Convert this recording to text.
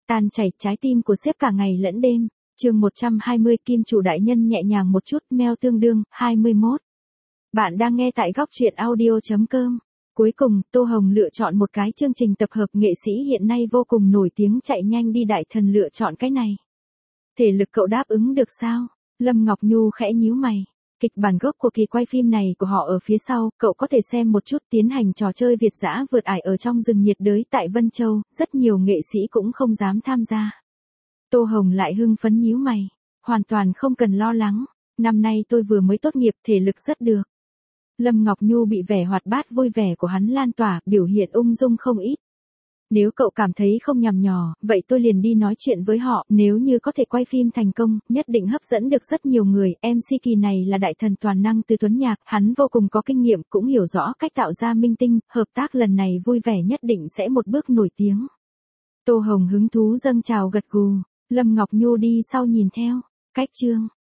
tan chảy trái tim của sếp cả ngày lẫn đêm. Chương 120 Kim chủ đại nhân nhẹ nhàng một chút, mail tương đương, 21. Bạn đang nghe tại góc truyện audio.com. Cuối cùng, Tô Hồng lựa chọn một cái chương trình tập hợp nghệ sĩ hiện nay vô cùng nổi tiếng chạy nhanh đi đại thần lựa chọn cái này. Thể lực cậu đáp ứng được sao? Lâm Ngọc Nhu khẽ nhíu mày. Kịch bản gốc của kỳ quay phim này của họ ở phía sau, cậu có thể xem một chút. Tiến hành trò chơi Việt dã vượt ải ở trong rừng nhiệt đới tại Vân Châu, rất nhiều nghệ sĩ cũng không dám tham gia. Tô Hồng lại hưng phấn nhíu mày. Hoàn toàn không cần lo lắng, năm nay tôi vừa mới tốt nghiệp, thể lực rất được. Lâm Ngọc Nhu bị vẻ hoạt bát vui vẻ của hắn lan tỏa, biểu hiện ung dung không ít. Nếu cậu cảm thấy không nhằm nhò, vậy tôi liền đi nói chuyện với họ, nếu như có thể quay phim thành công, nhất định hấp dẫn được rất nhiều người. MC kỳ này là đại thần toàn năng Từ Tuấn Nhạc, hắn vô cùng có kinh nghiệm, cũng hiểu rõ cách tạo ra minh tinh, hợp tác lần này vui vẻ nhất định sẽ một bước nổi tiếng. Tô Hồng hứng thú dâng trào gật gù, Lâm Ngọc Nhu đi sau nhìn theo. Cách chương